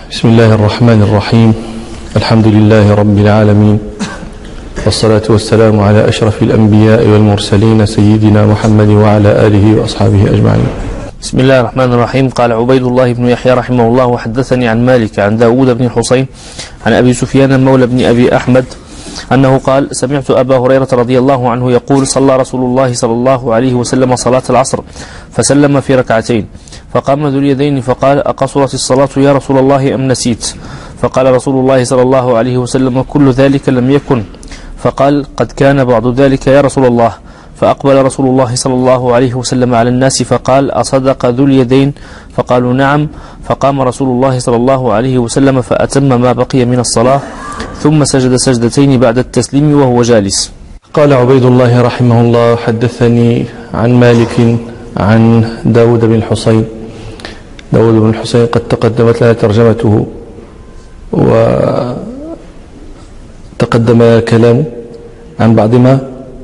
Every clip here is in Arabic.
بسم الله الرحمن الرحيم. الحمد لله رب العالمين، والصلاة والسلام على أشرف الأنبياء والمرسلين سيدنا محمد وعلى آله وأصحابه أجمعين. بسم الله الرحمن الرحيم. قال عبيد الله بن يحيى رحمه الله: وحدثني عن مالك عن داود بن حسين عن أبي سفيان مولى بن أبي أحمد أنه قال: سمعت أبا هريرة رضي الله عنه يقول: صلى رسول الله صلى الله عليه وسلم صلاة العصر فسلم في ركعتين، فقام ذو اليدين فقال: أقصرت الصلاة يا رسول الله أم نسيت؟ فقال رسول الله صلى الله عليه وسلم: كل ذلك لم يكن. فقال: قد كان بعض ذلك يا رسول الله. فأقبل رسول الله صلى الله عليه وسلم على الناس فقال: أصدق ذو اليدين؟ فقالوا: نعم. فقام رسول الله صلى الله عليه وسلم فأتم ما بقي من الصلاة، ثم سجد سجدتين بعد التسليم وهو جالس. قال عبيد الله رحمه الله: حدثني عن مالك عن داود بن الحسين. داود بن الحسين قد تقدمت لنا ترجمته وتقدم كلامه عن بعض ما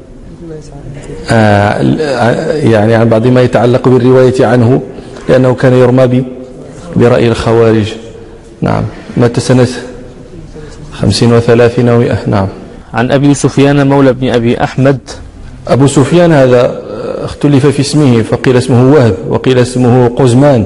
عن بعض ما يتعلق بالرواية عنه، لأنه كان يرمى برأي الخوارج. نعم. مات سنة 35 و100. نعم. عن أبي سفيان مولى بن أبي أحمد. أبو سفيان هذا اختلف في اسمه، فقيل اسمه وهب وقيل اسمه قزمان،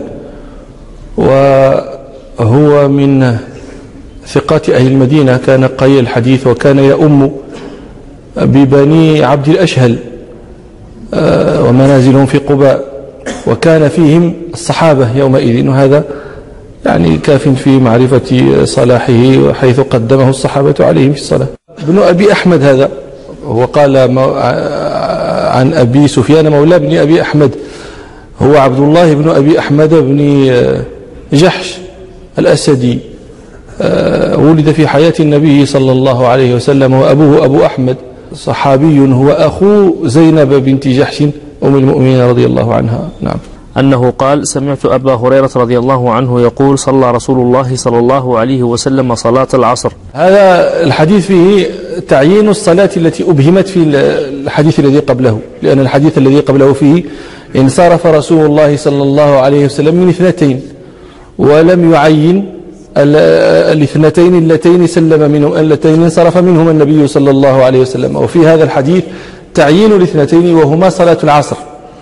وهو من ثقات أهل المدينة، كان قليل الحديث وكان يؤم ببني عبد الأشهل ومنازلهم في قباء، وكان فيهم الصحابة يومئذ، وهذا يعني كاف في معرفة صلاحه وحيث قدمه الصحابة عليهم في الصلاة. ابن أبي أحمد هذا هو قال عن أبي سفيان مولى بن أبي أحمد، هو عبد الله بن أبي أحمد بن جحش الأسدي، ولد في حياة النبي صلى الله عليه وسلم، وأبوه أبو أحمد صحابي، هو أخو زينب بنت جحش أم المؤمنين رضي الله عنها. نعم. أنه قال: سمعت أبا هريرة رضي الله عنه يقول: صلى رسول الله صلى الله عليه وسلم صلاة العصر. هذا الحديث فيه تعيين الصلاة التي أبهمت في الحديث الذي قبله، لأن الحديث الذي قبله فيه: انصرف رسول الله صلى الله عليه وسلم من 2، ولم يعين الاثنتين اللتين سلم منهم، اللتين انصرف منهما النبي صلى الله عليه وسلم. وفي هذا الحديث تعيين الاثنتين وهما صلاة العصر.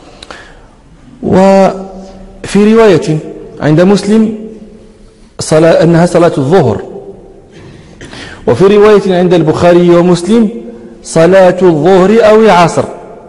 وفي رواية عند مسلم أنها صلاة الظهر، وفي رواية عند البخاري ومسلم صلاة الظهر أو العصر.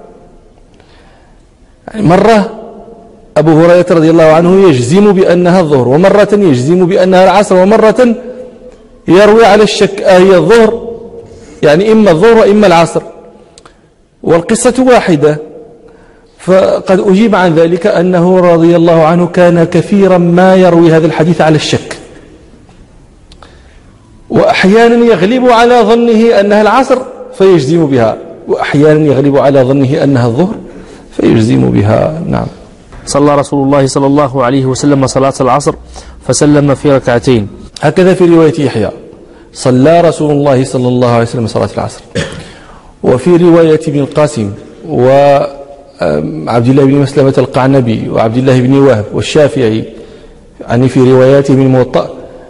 يعني مرة أبو هريرة رضي الله عنه يجزم بأنها الظهر، ومرة يجزم بأنها العصر، ومرة يروي على الشك هي الظهر، يعني إما الظهر وإما العصر، والقصة واحدة. فقد أجيب عن ذلك أنه رضي الله عنه كان كثيرا ما يروي هذا الحديث على الشك، وأحيانا يغلب على ظنه أنها العصر فيجزم بها، وأحيانا يغلب على ظنه أنها الظهر فيجزم بها. نعم. صلى رسول الله صلى الله عليه وسلم صلاة العصر فسلم في ركعتين. هكذا في رواية يحيى: صلى رسول الله صلى الله عليه وسلم صلاة العصر. وفي رواية ابن القاسم وعبد الله بن مسلمة القعنبي وعبد الله بن وهب والشافعي، يعني في رواياتهم الموطأ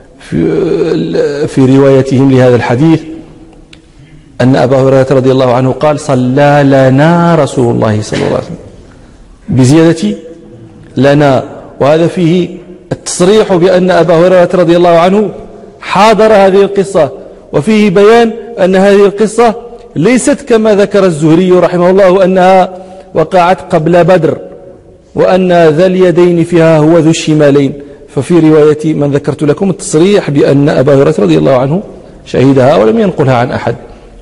في روايتهم لهذا الحديث، أن أبا هريرة رضي الله عنه قال: صلى لنا رسول الله صلى الله عليه وسلم، بزيادة لنا، وهذا فيه التصريح بأن أبا هريرة رضي الله عنه حاضر هذه القصة، وفيه بيان أن هذه القصة ليست كما ذكر الزهري رحمه الله أنها وقعت قبل بدر، وأن ذا اليدين فيها هو ذو الشمالين. ففي رواية من ذكرت لكم التصريح بأن أبا هريرة رضي الله عنه شهدها ولم ينقلها عن أحد.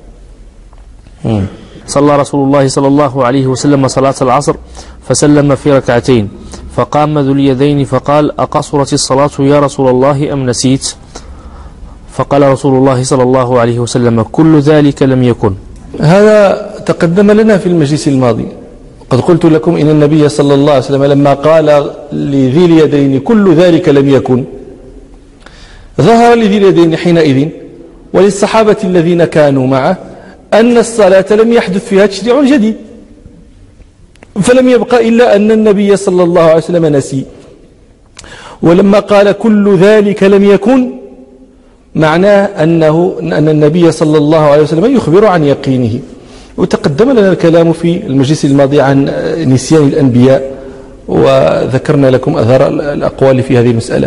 صلى رسول الله صلى الله عليه وسلم صلاة العصر فسلم في ركعتين، فقام ذو اليدين فقال: أقصرت الصلاة يا رسول الله أم نسيت؟ فقال رسول الله صلى الله عليه وسلم: كل ذلك لم يكن. هذا تقدم لنا في المجلس الماضي، قد قلت لكم إن النبي صلى الله عليه وسلم لما قال لذي اليدين كل ذلك لم يكن، ظهر لذي اليدين حينئذ وللصحابة الذين كانوا معه أن الصلاة لم يحدث فيها تشريع جديد، فلم يبقى إلا أن النبي صلى الله عليه وسلم نسي. ولما قال كل ذلك لم يكن معناه أن النبي صلى الله عليه وسلم يخبر عن يقينه. وتقدم لنا الكلام في المجلس الماضي عن نسيان الأنبياء، وذكرنا لكم أثر الأقوال في هذه المسألة.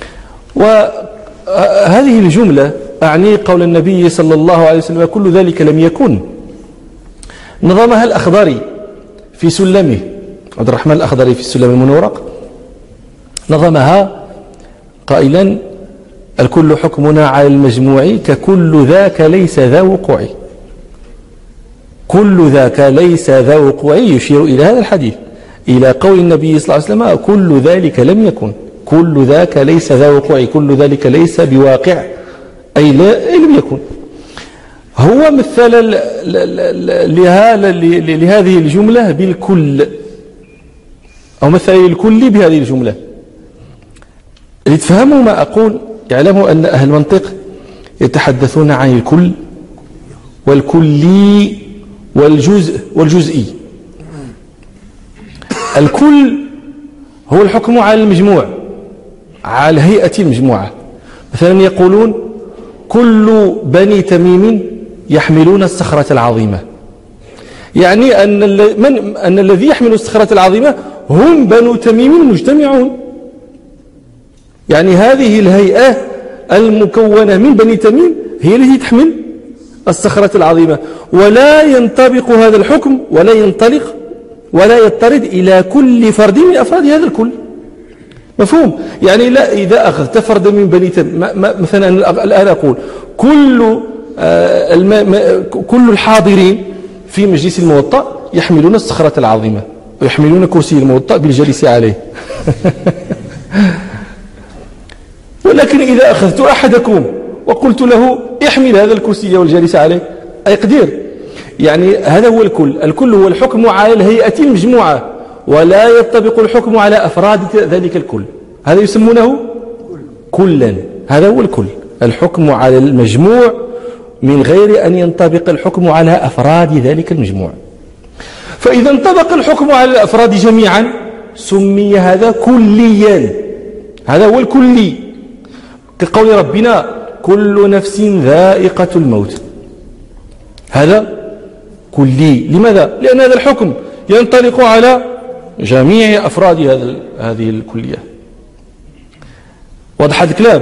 وهذه الجملة أعني قول النبي صلى الله عليه وسلم كل ذلك لم يكن، نظمها الأخضري في سلمه، عبد الرحمن الأخضري في السلم المنورق، نظمها قائلا الكل حكمنا على المجموع ككل ذاك ليس ذا وقوع. كل ذاك ليس ذا وقوع يشير إلى هذا الحديث، إلى قول النبي صلى الله عليه وسلم كل ذلك لم يكن، كل ذاك ليس ذا وقوع، كل ذلك ليس بواقع، أي لم يكن. هو مثل لهذه الجملة بالكل، أو مثل الكل بهذه الجملة. لتفهموا ما أقول يعلموا أن أهل المنطق يتحدثون عن الكل والكلي والجزء والجزئي. الكل هو الحكم على المجموع، على هيئة المجموعة. مثلا يقولون كل بني تميم يحملون الصخرة العظيمة، يعني أن الذي يحمل الصخرة العظيمة هم بنو تميم المجتمعون، يعني هذه الهيئة المكونة من بني تميم هي التي تحمل الصخرة العظيمة. ولا ينطبق هذا الحكم ولا ينطلق ولا يضطرد إلى كل فرد من أفراد هذا الكل. مفهوم؟ يعني لا، إذا أخذت فرد من بني تميم مثلا الآن أقول كل الحاضرين في مجلس الموطأ يحملون الصخرة العظيمة ويحملون كرسي الموطأ بالجالس عليه. ولكن إذا أخذت أحدكم وقلت له احمل هذا الكرسي والجالس عليه أيقدر؟ يعني هذا هو الكل. الكل هو الحكم على الهيئة المجموعة، ولا يطبق الحكم على أفراد ذلك الكل، هذا يسمونه كلا. هذا هو الكل، الحكم على المجموع من غير أن ينطبق الحكم على أفراد ذلك المجموع. فإذا انطبق الحكم على الأفراد جميعا سمي هذا كليا، هذا هو الكلي، كقول ربنا كل نفس ذائقة الموت، هذا كلي. لماذا؟ لأن هذا الحكم ينطلق على جميع أفراد هذه الكلية. واضح هذا الكلام؟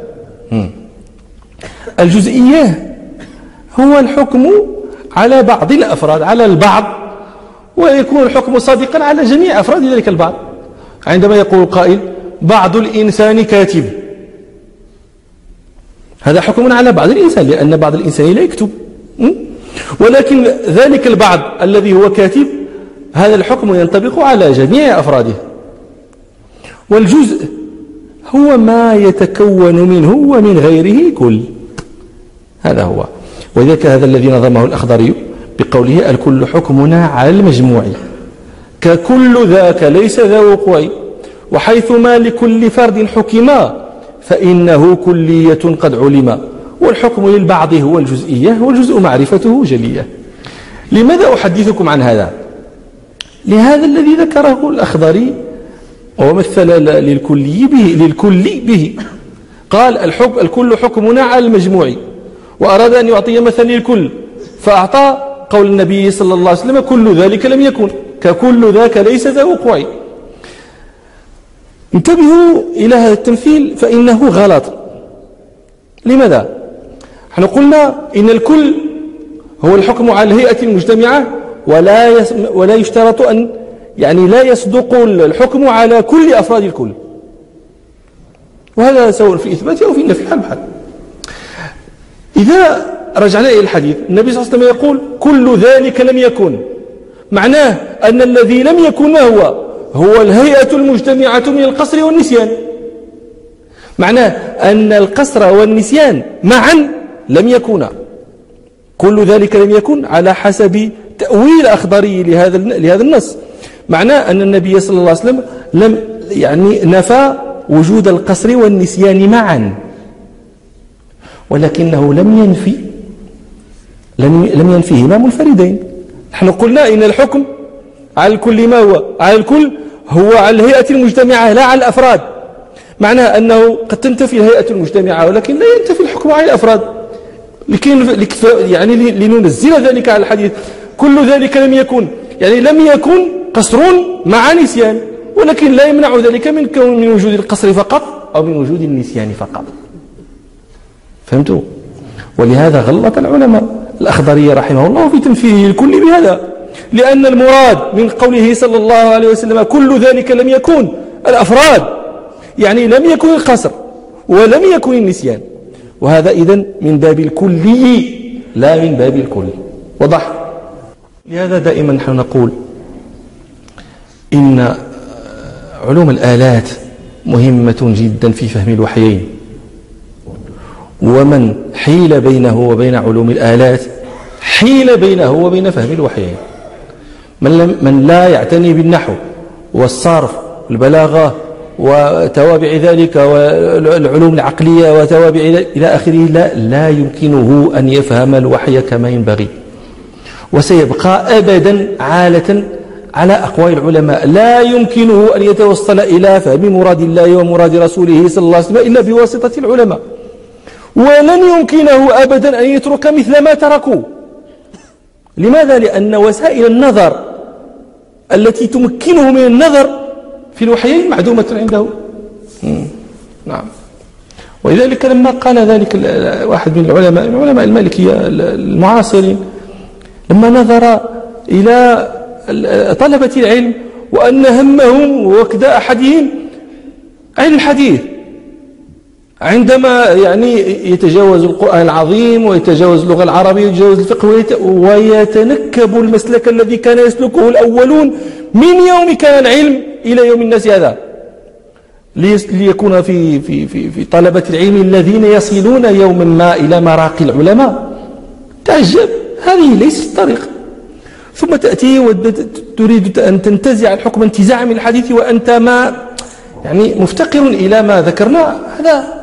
الجزئية هو الحكم على بعض الأفراد، على البعض، ويكون الحكم صادقا على جميع أفراد ذلك البعض. عندما يقول القائل بعض الإنسان كاتب، هذا حكم على بعض الإنسان، لأن بعض الإنسان لا يكتب، ولكن ذلك البعض الذي هو كاتب هذا الحكم ينطبق على جميع أفراده. والجزء هو ما يتكون منه ومن غيره كل، هذا هو. وذلك هذا الذي نظمه الأخضري بقوله الكل حكمنا على المجموع ككل ذاك ليس ذا وقوع، وحيثما لكل فرد حكما فإنه كلية قد علم، والحكم للبعض هو الجزئية والجزء معرفته جلية. لماذا أحدثكم عن هذا؟ لهذا الذي ذكره الأخضري ومثل للكل به قال الكل حكمنا على المجموع، وأراد أن يعطي مثل للكل فأعطى قول النبي صلى الله عليه وسلم كل ذلك لم يكن ككل ذاك ليس ذا وقوع. انتبهوا إلى هذا التمثيل فإنه غلط. لماذا؟ نحن قلنا إن الكل هو الحكم على الهيئة المجتمعة، ولا يشترط أن يعني لا يصدق الحكم على كل أفراد الكل، وهذا سواء في إثبات أو في النفي حال بحال. إذا رجعنا إلى الحديث النبي صلى الله عليه وسلم يقول كل ذلك لم يكن، معناه أن الذي لم يكن ما هو الهيئة المجتمعة من القصر والنسيان، معناه أن القصر والنسيان معا لم يكونا. كل ذلك لم يكن على حسب تأويل أخضري لهذا النص، معناه أن النبي صلى الله عليه وسلم لم نفى وجود القصر والنسيان معا، ولكنه لم ينفيهما منفردين. نحن قلنا إن الحكم على الكل ما هو على الكل هو على الهيئة المجتمعة لا على الأفراد، معناها أنه قد تنتفي الهيئة المجتمعة ولكن لا ينتفي الحكم على الأفراد. يعني لننزل ذلك على الحديث. كل ذلك لم يكن، يعني لم يكن قصر مع نسيان، ولكن لا يمنع ذلك من وجود القصر فقط أو من وجود النسيان فقط. فهمتوا؟ ولهذا غلط العلماء الأخضري رحمه الله في تنفيذه الكل بهذا، لأن المراد من قوله صلى الله عليه وسلم كل ذلك لم يكن الأفراد، يعني لم يكن القصر ولم يكن النسيان، وهذا إذن من باب الكلي لا من باب الكل. وضح؟ لهذا دائما نحن نقول إن علوم الآلات مهمة جدا في فهم الوحيين، ومن حيل بينه وبين علوم الآلات حيل بينه وبين فهم الوحيين. من لا يعتني بالنحو والصرف والبلاغة وتوابع ذلك والعلوم العقلية وتوابع إلى آخره لا يمكنه أن يفهم الوحي كما ينبغي، وسيبقى أبدا عالة على أقوال العلماء، لا يمكنه أن يتوصل إلى فهم مراد الله ومراد رسوله صلى الله عليه وسلم إلا بواسطة العلماء، ولن يمكنه أبدا أن يترك مثل ما تركوا. لماذا؟ لأن وسائل النظر التي تمكنه من النظر في الوحيين معدومة عنده. نعم. ولذلك لما قال ذلك واحد من العلماء المالكية المعاصرين، لما نظر إلى طلبة العلم وأن همهم وكذا أحدهم علم الحديث، عندما يعني يتجاوز القرآن العظيم ويتجاوز اللغة العربية ويتجاوز الفقه ويتنكب المسلك الذي كان يسلكه الأولون من يوم كان العلم إلى يوم الناس هذا، ليكون في طلبة العلم الذين يصلون يوما ما إلى مراقي العلماء. تعجب، هذه ليست الطريقة. ثم تأتي وتريد أن تنتزع الحكم انتزاعا من الحديث وأنت ما يعني مفتقر إلى ما ذكرنا هذا.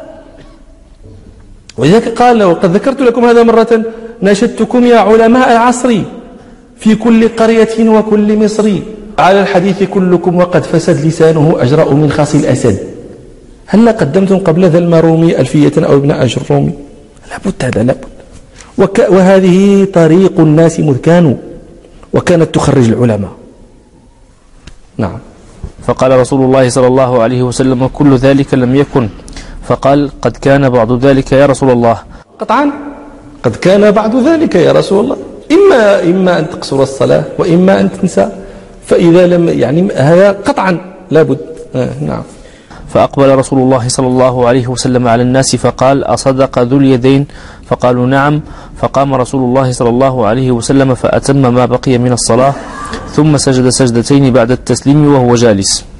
ولذلك قال: وقد ذكرت لكم هذا مرة، ناشدتكم يا علماء عصري في كل قرية وكل مصري على الحديث كلكم وقد فسد لسانه أجرأ من خصي الأسد. هل قدمتم قبل ذا المرومي ألفية أو ابن أجرومي؟ لابد، هذا لابد. وهذه طريق الناس مذ كانوا، وكانت تخرج العلماء. نعم. فقال رسول الله صلى الله عليه وسلم: كل ذلك لم يكن. فقال: قد كان بعض ذلك يا رسول الله. قطعا قد كان بعض ذلك يا رسول الله، إما أن تقصر الصلاة وإما أن تنسى، فإذا لم يعني هذا قطعا لابد. نعم. فأقبل رسول الله صلى الله عليه وسلم على الناس فقال: أصدق ذو اليدين؟ فقالوا: نعم. فقام رسول الله صلى الله عليه وسلم فأتم ما بقي من الصلاة، ثم سجد سجدتين بعد التسليم وهو جالس.